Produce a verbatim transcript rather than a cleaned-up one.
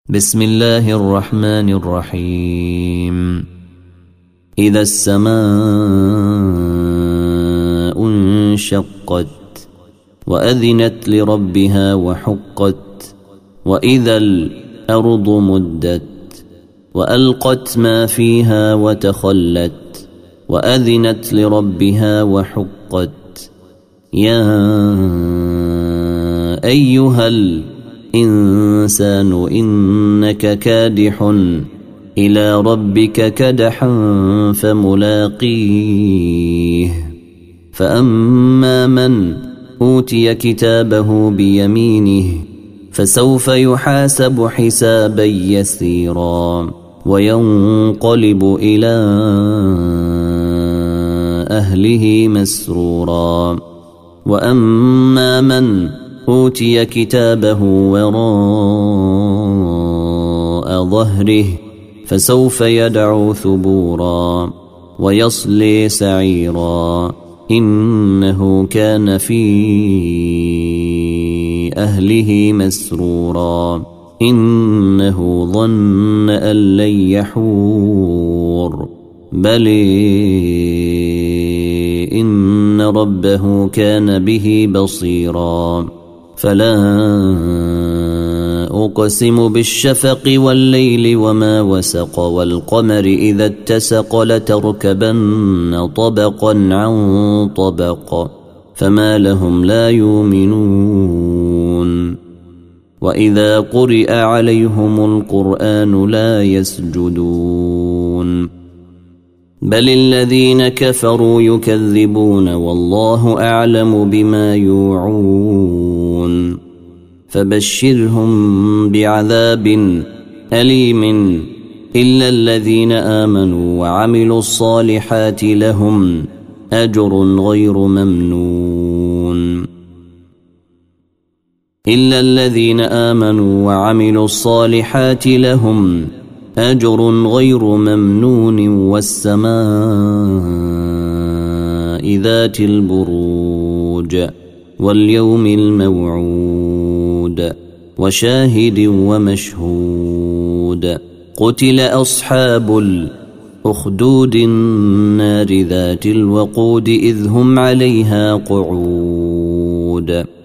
بسم الله الرحمن الرحيم. إذا السماء انشقت وأذنت لربها وحقت وإذا الأرض مدت وألقت ما فيها وتخلت وأذنت لربها وحقت يا أيها الإنسان إنك كادح إلى ربك كدحا فملاقيه فأما من أوتي كتابه بيمينه فسوف يحاسب حسابا يسيرا وينقلب إلى أهله مسرورا وأما من أوتي كتابه وراء ظهره فسوف يدعو ثبورا ويصلي سعيرا إنه كان في أهله مسرورا إنه ظن أن لن يحور بل إن ربه كان به بصيرا فلا أقسم بالشفق والليل وما وسق والقمر إذا اتسق لتركبن طبقا عن طبق فما لهم لا يؤمنون وإذا قرئ عليهم القرآن لا يسجدون بل الذين كفروا يكذبون والله أعلم بما يوعون فبشرهم بعذاب أليم إلا الذين آمنوا وعملوا الصالحات لهم أجر غير ممنون إلا الذين آمنوا وعملوا الصالحات لهم أجر غير ممنون والسماء ذات البروج واليوم الموعود وشاهد ومشهود قتل أصحاب الأخدود النار ذات الوقود إذ هم عليها قعود